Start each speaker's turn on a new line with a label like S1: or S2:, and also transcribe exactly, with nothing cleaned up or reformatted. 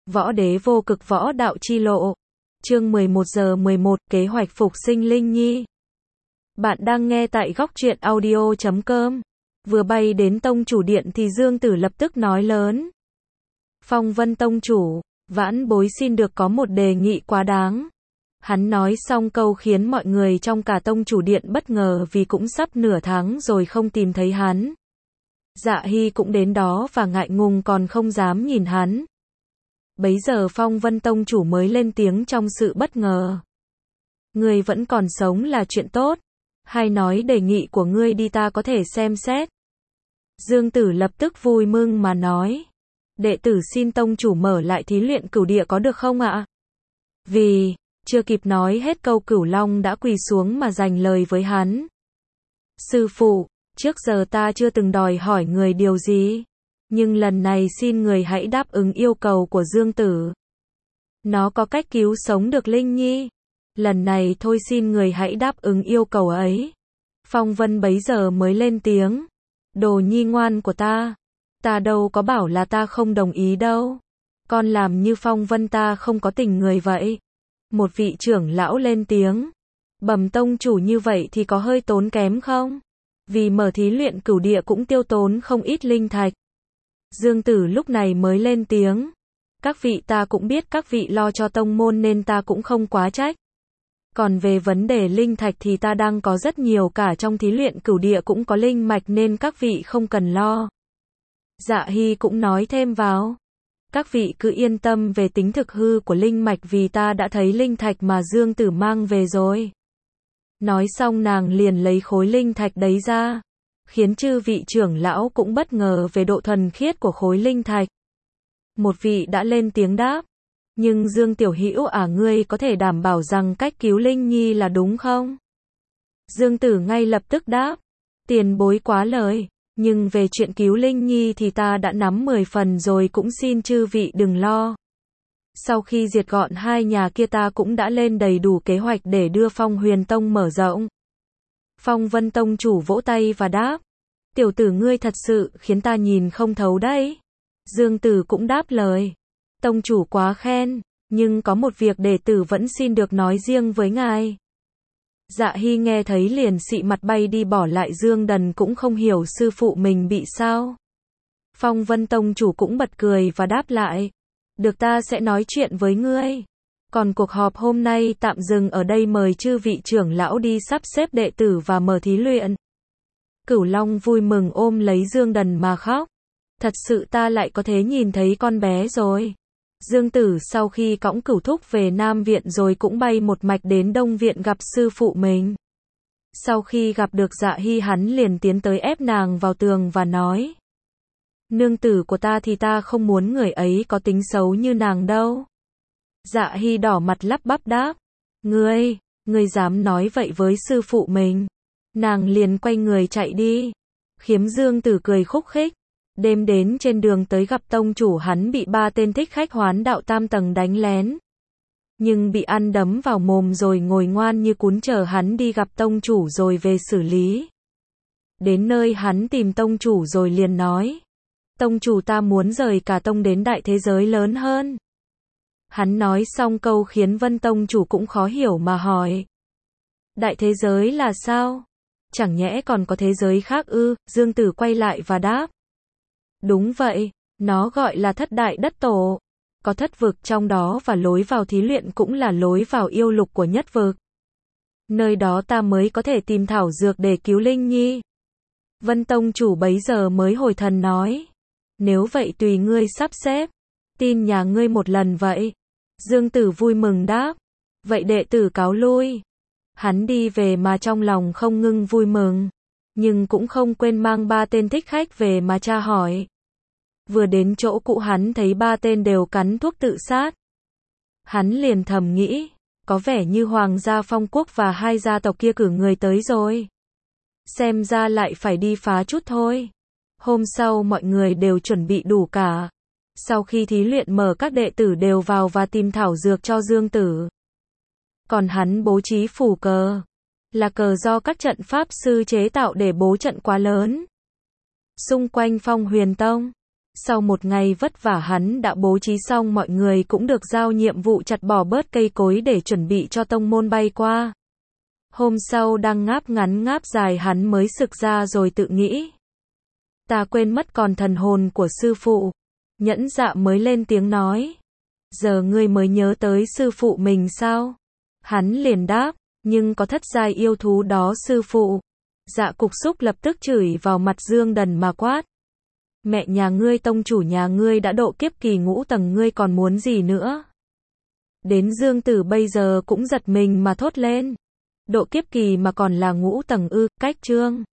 S1: Võ Đế Vô Cực Võ Đạo Chi Lộ. Chương mười một giờ mười một, kế hoạch phục sinh Linh Nhi. Bạn đang nghe tại góc truyện audio chấm com. Vừa bay đến tông chủ điện thì Dương Tử lập tức nói lớn. Phong Vân tông chủ, vãn bối xin được có một đề nghị quá đáng. Hắn nói xong câu khiến mọi người trong cả tông chủ điện bất ngờ vì cũng sắp nửa tháng rồi không tìm thấy hắn. Dạ Hy cũng đến đó và ngại ngùng còn không dám nhìn hắn. Bấy giờ Phong Vân tông chủ mới lên tiếng trong sự bất ngờ. Ngươi vẫn còn sống là chuyện tốt. Hay nói đề nghị của ngươi đi ta có thể xem xét. Dương Tử lập tức vui mừng mà nói. Đệ tử xin tông chủ mở lại thí luyện cửu địa có được không ạ? Vì, chưa kịp nói hết câu Cửu Long đã quỳ xuống mà dành lời với hắn. Sư phụ, trước giờ ta chưa từng đòi hỏi người điều gì. Nhưng lần này xin người hãy đáp ứng yêu cầu của Dương Tử. Nó có cách cứu sống được Linh Nhi. Lần này thôi xin người hãy đáp ứng yêu cầu ấy. Phong Vân bấy giờ mới lên tiếng. Đồ nhi ngoan của ta. Ta đâu có bảo là ta không đồng ý đâu. Con làm như Phong Vân ta không có tình người vậy. Một vị trưởng lão lên tiếng. Bẩm tông chủ như vậy thì có hơi tốn kém không? Vì mở thí luyện cửu địa cũng tiêu tốn không ít linh thạch. Dương Tử lúc này mới lên tiếng. Các vị ta cũng biết các vị lo cho tông môn nên ta cũng không quá trách. Còn về vấn đề linh thạch thì ta đang có rất nhiều, cả trong thí luyện cửu địa cũng có linh mạch nên các vị không cần lo. Dạ Hy cũng nói thêm vào. Các vị cứ yên tâm về tính thực hư của linh mạch vì ta đã thấy linh thạch mà Dương Tử mang về rồi. Nói xong nàng liền lấy khối linh thạch đấy ra. Khiến chư vị trưởng lão cũng bất ngờ về độ thuần khiết của khối linh thạch. Một vị đã lên tiếng đáp. Nhưng Dương Tiểu Hữu à, ngươi có thể đảm bảo rằng cách cứu Linh Nhi là đúng không? Dương Tử ngay lập tức đáp. Tiền bối quá lời. Nhưng về chuyện cứu Linh Nhi thì ta đã nắm mười phần rồi, cũng xin chư vị đừng lo. Sau khi diệt gọn hai nhà kia ta cũng đã lên đầy đủ kế hoạch để đưa Phong Huyền Tông mở rộng. Phong Vân tông chủ vỗ tay và đáp. Tiểu tử ngươi thật sự khiến ta nhìn không thấu đấy. Dương Tử cũng đáp lời. Tông chủ quá khen, nhưng có một việc đệ tử vẫn xin được nói riêng với ngài. Dạ Hy nghe thấy liền xị mặt bay đi, bỏ lại Dương Đần cũng không hiểu sư phụ mình bị sao. Phong Vân tông chủ cũng bật cười và đáp lại. Được, ta sẽ nói chuyện với ngươi. Còn cuộc họp hôm nay tạm dừng ở đây, mời chư vị trưởng lão đi sắp xếp đệ tử và mở thí luyện. Cửu Long vui mừng ôm lấy Dương Đần mà khóc. Thật sự ta lại có thể nhìn thấy con bé rồi. Dương Tử sau khi cõng Cửu Thúc về Nam Viện rồi cũng bay một mạch đến Đông Viện gặp sư phụ mình. Sau khi gặp được Dạ Hy hắn liền tiến tới ép nàng vào tường và nói. Nương tử của ta thì ta không muốn người ấy có tính xấu như nàng đâu. Dạ Hy đỏ mặt lắp bắp đáp. Ngươi, ngươi dám nói vậy với sư phụ mình. Nàng liền quay người chạy đi. Khiếm Dương Tử cười khúc khích. Đêm đến trên đường tới gặp tông chủ, hắn bị ba tên thích khách hoán đạo tam tầng đánh lén. Nhưng bị ăn đấm vào mồm rồi ngồi ngoan như cún chờ hắn đi gặp tông chủ rồi về xử lý. Đến nơi hắn tìm tông chủ rồi liền nói. Tông chủ, ta muốn rời cả tông đến đại thế giới lớn hơn. Hắn nói xong câu khiến Vân tông chủ cũng khó hiểu mà hỏi. Đại thế giới là sao? Chẳng nhẽ còn có thế giới khác ư? Dương Tử quay lại và đáp. Đúng vậy, nó gọi là thất đại đất tổ. Có thất vực trong đó và lối vào thí luyện cũng là lối vào yêu lục của nhất vực. Nơi đó ta mới có thể tìm thảo dược để cứu Linh Nhi. Vân tông chủ bấy giờ mới hồi thần nói. Nếu vậy tùy ngươi sắp xếp. Tin nhà ngươi một lần vậy. Dương Tử vui mừng đáp. Vậy đệ tử cáo lui. Hắn đi về mà trong lòng không ngưng vui mừng. Nhưng cũng không quên mang ba tên thích khách về mà tra hỏi. Vừa đến chỗ cũ hắn thấy ba tên đều cắn thuốc tự sát. Hắn liền thầm nghĩ, có vẻ như Hoàng gia Phong Quốc và hai gia tộc kia cử người tới rồi. Xem ra lại phải đi phá chút thôi. Hôm sau mọi người đều chuẩn bị đủ cả. Sau khi thí luyện mở, các đệ tử đều vào và tìm thảo dược cho Dương Tử. Còn hắn bố trí phủ cờ. Là cờ do các trận pháp sư chế tạo để bố trận quá lớn. Xung quanh Phong Huyền Tông. Sau một ngày vất vả hắn đã bố trí xong mọi người cũng được giao nhiệm vụ chặt bỏ bớt cây cối để chuẩn bị cho tông môn bay qua. Hôm sau đang ngáp ngắn ngáp dài hắn mới sực ra rồi tự nghĩ. Ta quên mất còn thần hồn của sư phụ. Nhẫn Dạ mới lên tiếng nói. Giờ ngươi mới nhớ tới sư phụ mình sao? Hắn liền đáp, nhưng có thất giai yêu thú đó sư phụ. Dạ Cục Xúc lập tức chửi vào mặt Dương Đần mà quát. Mẹ nhà ngươi, tông chủ nhà ngươi đã độ kiếp kỳ ngũ tầng, ngươi còn muốn gì nữa? Đến Dương Tử bây giờ cũng giật mình mà thốt lên. Độ kiếp kỳ mà còn là ngũ tầng ư? Cách Trương